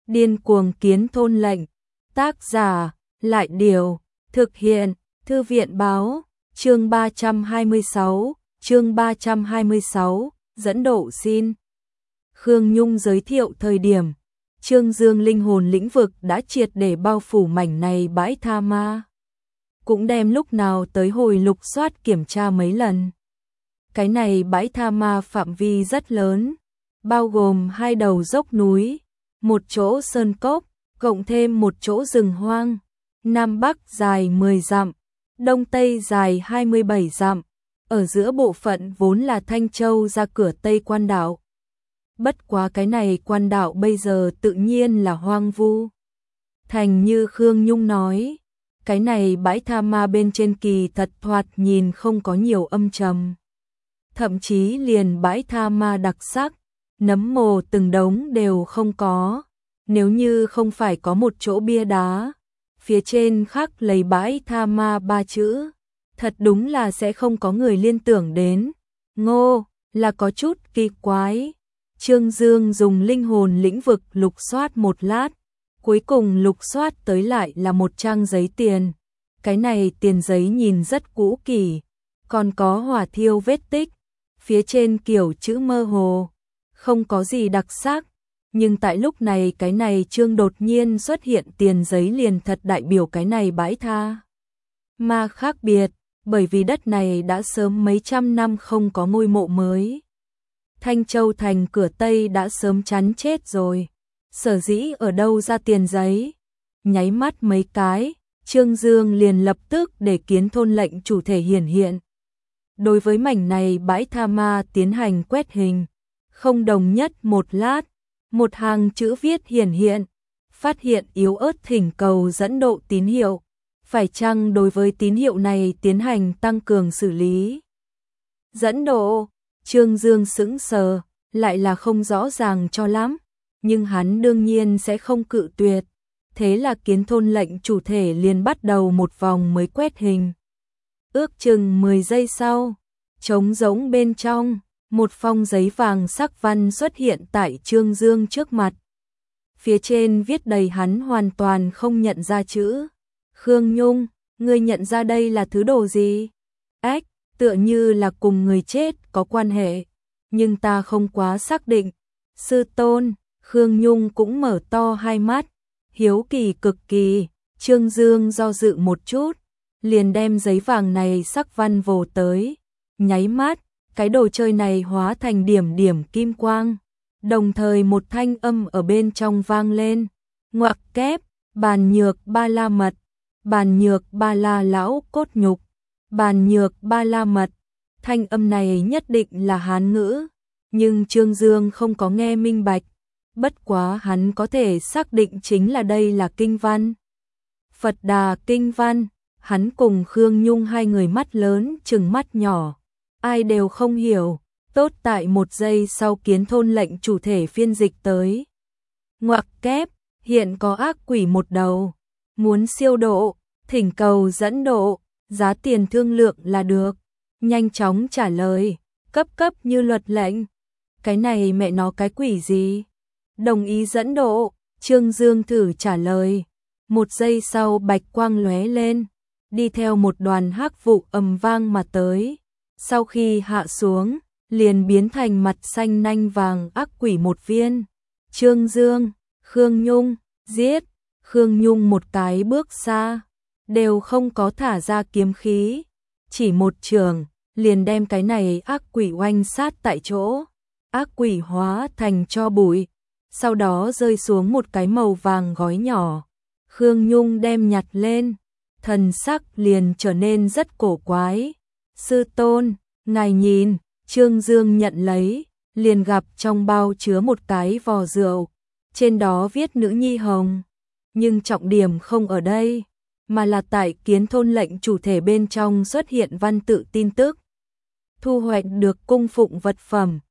Điên cuồng kiến thôn lệnh. Tác giả, Lại Điều. Thực hiện, Thư viện Báo. Chương 326, dẫn độ xin. Khương Nhung giới thiệu thời điểm, Trương Dương linh hồn lĩnh vực đã triệt để bao phủ mảnh này bãi tha ma. Cũng đem lúc nào tới hồi lục soát kiểm tra mấy lần. Cái này bãi tha ma phạm vi rất lớn, bao gồm 2 đầu dốc núi, một chỗ sơn cốc, cộng thêm một chỗ rừng hoang, Nam Bắc dài 10 dặm, Đông Tây dài 27 dặm, ở giữa bộ phận vốn là Thanh Châu ra cửa Tây Quan Đảo. Bất quá cái này quan đảo bây giờ tự nhiên là hoang vu. Thành như Khương Nhung nói, cái này bãi tha ma bên trên kỳ thật thoạt nhìn không có nhiều âm trầm. Thậm chí liền bãi tha ma đặc sắc, nấm mồ từng đống đều không có. Nếu như không phải có một chỗ bia đá, phía trên khắc lấy bãi tha ma 3 chữ, thật đúng là sẽ không có người liên tưởng đến. Ngô, là có chút kỳ quái. Trương Dương dùng linh hồn lĩnh vực lục soát một lát, cuối cùng lục soát tới lại là một trang giấy tiền. Cái này tiền giấy nhìn rất cũ kỹ, còn có hỏa thiêu vết tích, phía trên kiểu chữ mơ hồ, không có gì đặc sắc. Nhưng tại lúc này cái này chương đột nhiên xuất hiện tiền giấy liền thật đại biểu cái này bãi tha ma khác biệt, bởi vì đất này đã sớm mấy trăm năm không có ngôi mộ mới. Thanh Châu thành cửa Tây đã sớm chắn chết rồi, sở dĩ ở đâu ra tiền giấy. Nháy mắt mấy cái, Trương Dương liền lập tức để kiến thôn lệnh chủ thể hiển hiện. Đối với mảnh này bãi tha ma tiến hành quét hình, không đồng nhất một lát, một hàng chữ viết hiển hiện, phát hiện yếu ớt thỉnh cầu dẫn độ tín hiệu, phải chăng đối với tín hiệu này tiến hành tăng cường xử lý. Dẫn độ, Trương Dương sững sờ, lại là không rõ ràng cho lắm, nhưng hắn đương nhiên sẽ không cự tuyệt. Thế là kiến thôn lệnh chủ thể liền bắt đầu một vòng mới quét hình. Ước chừng 10 giây sau, trống rỗng bên trong, một phong giấy vàng sắc văn xuất hiện tại Trương Dương trước mặt. Phía trên viết đầy hắn hoàn toàn không nhận ra chữ. Khương Nhung, ngươi nhận ra đây là thứ đồ gì? Ách, tựa như là cùng người chết có quan hệ, nhưng ta không quá xác định. Sư tôn, Khương Nhung cũng mở to hai mắt, hiếu kỳ cực kỳ. Trương Dương do dự một chút, liền đem giấy vàng này sắc văn vồ tới. Nháy mắt, cái đồ chơi này hóa thành điểm điểm kim quang, đồng thời một thanh âm ở bên trong vang lên. Ngoặc kép, bàn nhược ba la mật, bàn nhược ba la lão cốt nhục, bàn nhược ba la mật. Thanh âm này nhất định là Hán ngữ, nhưng Trương Dương không có nghe minh bạch. Bất quá hắn có thể xác định chính là đây là kinh văn. Phật Đà kinh văn. Hắn cùng Khương Nhung hai người mắt lớn chừng mắt nhỏ, ai đều không hiểu. Tốt tại một giây sau kiến thôn lệnh chủ thể phiên dịch tới. Ngoặc kép, hiện có ác quỷ một đầu, muốn siêu độ, thỉnh cầu dẫn độ, giá tiền thương lượng là được. Nhanh chóng trả lời, cấp như luật lệnh. Cái này mẹ nó cái quỷ gì? Đồng ý dẫn độ, Trương Dương thử trả lời. Một giây sau bạch quang lóe lên, đi theo một đoàn hắc vụ ầm vang mà tới. Sau khi hạ xuống, liền biến thành mặt xanh nanh vàng ác quỷ một viên. Trương Dương, Khương Nhung, giết. Khương Nhung một cái bước xa, đều không có thả ra kiếm khí, chỉ một trường, liền đem cái này ác quỷ oanh sát tại chỗ. Ác quỷ hóa thành tro bụi, sau đó rơi xuống một cái màu vàng gói nhỏ. Khương Nhung đem nhặt lên, thần sắc liền trở nên rất cổ quái. Sư tôn, ngài nhìn. Trương Dương nhận lấy, liền gặp trong bao chứa một cái vò rượu, trên đó viết nữ nhi hồng. Nhưng trọng điểm không ở đây, mà là tại kiến thôn lệnh chủ thể bên trong xuất hiện văn tự tin tức. Thu hoạch được cung phụng vật phẩm,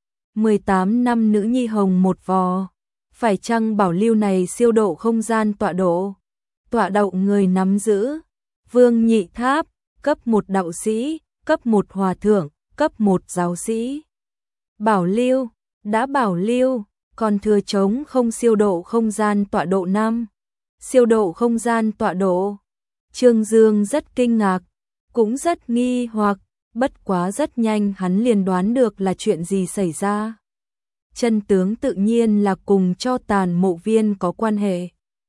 18 năm nữ nhi hồng một vò. Phải chăng bảo lưu này siêu độ không gian tọa độ? Tọa độ người nắm giữ, Vương Nhị Tháp, cấp 1 đạo sĩ, cấp 1 hòa thượng, cấp 1 giáo sĩ. Bảo lưu, đã bảo lưu, còn thừa trống không siêu độ không gian tọa độ 5. Siêu độ không gian tọa độ. Trương Dương rất kinh ngạc, cũng rất nghi hoặc, bất quá rất nhanh hắn liền đoán được là chuyện gì xảy ra. Chân tướng tự nhiên là cùng cho tàn mộ viên có quan hệ.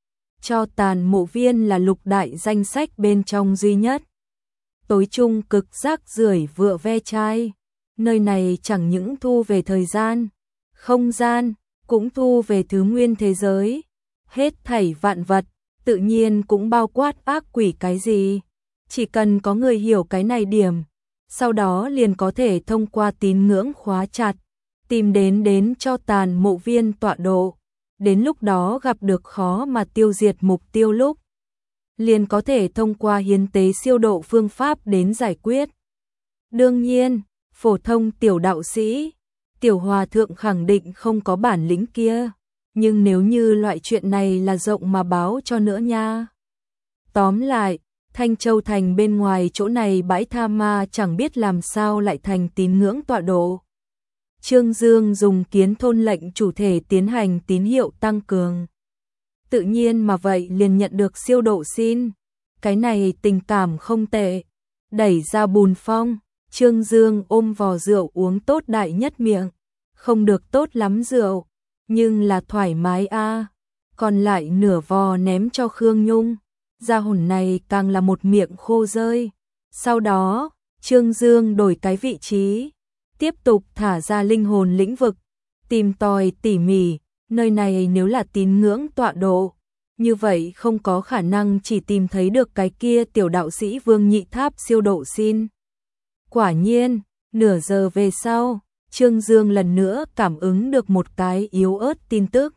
Cho tàn mộ viên là lục đại danh sách bên trong duy nhất. Tối trung cực rác rưởi vựa ve chai. Nơi này chẳng những thu về thời gian, không gian, cũng thu về thứ nguyên thế giới. Hết thảy vạn vật, tự nhiên cũng bao quát ác quỷ cái gì. Chỉ cần có người hiểu cái này điểm, sau đó liền có thể thông qua tín ngưỡng khóa chặt, tìm đến cho tàn mộ viên tọa độ. Đến lúc đó gặp được khó mà tiêu diệt mục tiêu lúc, liền có thể thông qua hiến tế siêu độ phương pháp đến giải quyết. Đương nhiên, phổ thông tiểu đạo sĩ, tiểu hòa thượng khẳng định không có bản lĩnh kia, nhưng nếu như loại chuyện này là rộng mà báo cho nữa nha. Tóm lại, Thanh Châu Thành bên ngoài chỗ này bãi tha ma chẳng biết làm sao lại thành tín ngưỡng tọa độ. Trương Dương dùng kiến thôn lệnh chủ thể tiến hành tín hiệu tăng cường. Tự nhiên mà vậy liền nhận được siêu độ xin. Cái này tình cảm không tệ. Đẩy ra bùn phong, Trương Dương ôm vò rượu uống tốt đại nhất miệng. Không được tốt lắm rượu, nhưng là thoải mái a. Còn lại nửa vò ném cho Khương Nhung. Gia hồn này càng là một miệng khô rơi. Sau đó, Trương Dương đổi cái vị trí, tiếp tục thả ra linh hồn lĩnh vực, tìm tòi tỉ mỉ, nơi này nếu là tín ngưỡng tọa độ, như vậy không có khả năng chỉ tìm thấy được cái kia tiểu đạo sĩ Vương Nhị Tháp siêu độ xin. Quả nhiên, nửa giờ về sau, Trương Dương lần nữa cảm ứng được một cái yếu ớt tin tức.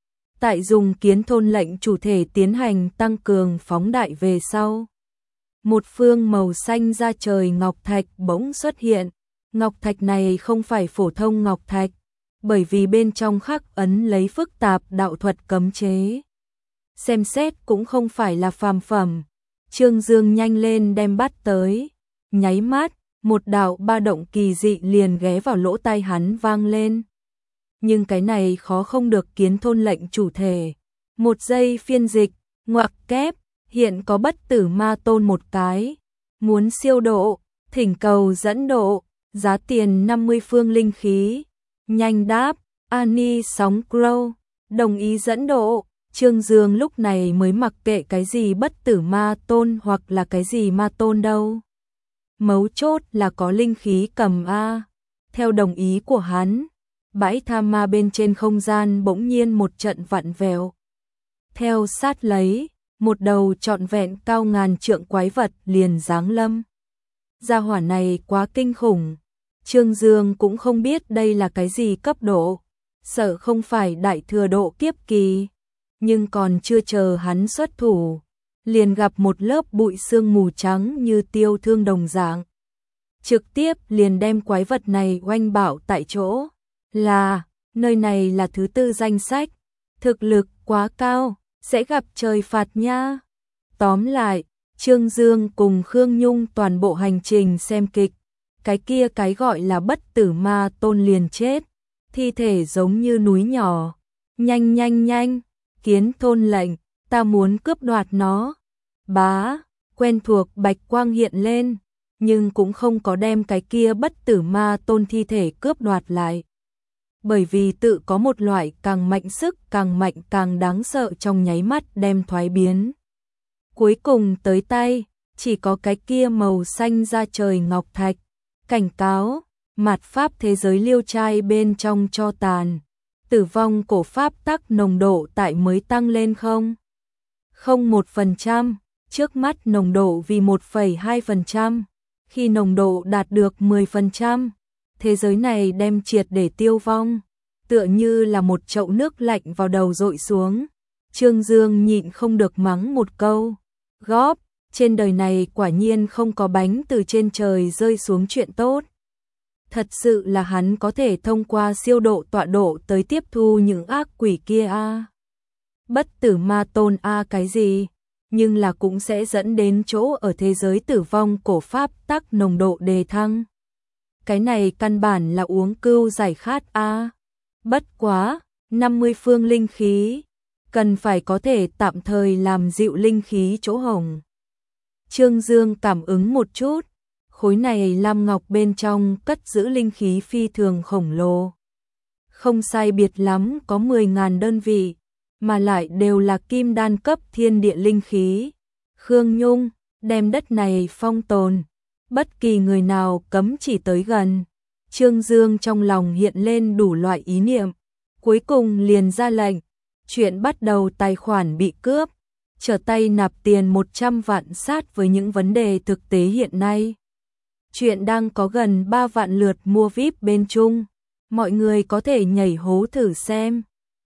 Tại dùng kiến thôn lệnh chủ thể tiến hành tăng cường phóng đại về sau. Một phương màu xanh da trời ngọc thạch bỗng xuất hiện. Ngọc thạch này không phải phổ thông ngọc thạch, bởi vì bên trong khắc ấn lấy phức tạp đạo thuật cấm chế. Xem xét cũng không phải là phàm phẩm. Trương Dương nhanh lên đem bắt tới. Nháy mắt, một đạo ba động kỳ dị liền ghé vào lỗ tai hắn vang lên. Nhưng cái này khó không được kiến thôn lệnh chủ thể. Một giây phiên dịch, ngoặc kép, hiện có bất tử ma tôn một cái. Muốn siêu độ, thỉnh cầu dẫn độ, giá tiền 50 phương linh khí. Nhanh đáp, Ani sóng Crow, đồng ý dẫn độ. Trương Dương lúc này mới mặc kệ cái gì bất tử ma tôn hoặc là cái gì ma tôn đâu. Mấu chốt là có linh khí cầm a. Theo đồng ý của hắn, bãi tha ma bên trên không gian bỗng nhiên một trận vặn vẹo. Theo sát lấy, một đầu trọn vẹn cao ngàn trượng quái vật liền giáng lâm. Gia hỏa này quá kinh khủng. Trương Dương cũng không biết đây là cái gì cấp độ, sợ không phải đại thừa độ kiếp kỳ, nhưng còn chưa chờ hắn xuất thủ, liền gặp một lớp bụi sương mù trắng như tiêu thương đồng dạng. Trực tiếp liền đem quái vật này oanh bạo tại chỗ. Là, nơi này là thứ 4 danh sách, thực lực quá cao, sẽ gặp trời phạt nha. Tóm lại, Trương Dương cùng Khương Nhung toàn bộ hành trình xem kịch. Cái kia cái gọi là bất tử ma tôn liền chết, thi thể giống như núi nhỏ. Nhanh nhanh nhanh, kiến thôn lệnh, ta muốn cướp đoạt nó. Bá, quen thuộc bạch quang hiện lên, nhưng cũng không có đem cái kia bất tử ma tôn thi thể cướp đoạt lại. Bởi vì tự có một loại càng mạnh sức càng mạnh càng đáng sợ trong nháy mắt đem thoái biến. Cuối cùng tới tay, chỉ có cái kia màu xanh da trời ngọc thạch. Cảnh cáo, mạt pháp thế giới liêu trai bên trong cho tàn. Tử vong cổ pháp tắc nồng độ tại mới tăng lên không? 0,1%, trước mắt nồng độ vì 1,2%. Khi nồng độ đạt được 10%, thế giới này đem triệt để tiêu vong. Tựa như là một chậu nước lạnh vào đầu dội xuống. Trương Dương nhịn không được mắng một câu. Góp, trên đời này quả nhiên không có bánh từ trên trời rơi xuống chuyện tốt. Thật sự là hắn có thể thông qua siêu độ tọa độ tới tiếp thu những ác quỷ kia a. Bất tử ma tôn a cái gì, nhưng là cũng sẽ dẫn đến chỗ ở thế giới tử vong cổ pháp tắc nồng độ đề thăng. Cái này căn bản là uống cưu giải khát a. Bất quá, 50 phương linh khí, cần phải có thể tạm thời làm dịu linh khí chỗ hổng. Trương Dương cảm ứng một chút, khối này lam ngọc bên trong cất giữ linh khí phi thường khổng lồ. Không sai biệt lắm có 10.000 đơn vị, mà lại đều là kim đan cấp thiên địa linh khí. Khương Nhung đem đất này phong tồn, bất kỳ người nào cấm chỉ tới gần. Trương Dương trong lòng hiện lên đủ loại ý niệm, cuối cùng liền ra lệnh, chuyện bắt đầu tài khoản bị cướp, trở tay nạp tiền 100 vạn sát với những vấn đề thực tế hiện nay. Chuyện đang có gần 3 vạn lượt mua VIP bên Trung, mọi người có thể nhảy hố thử xem.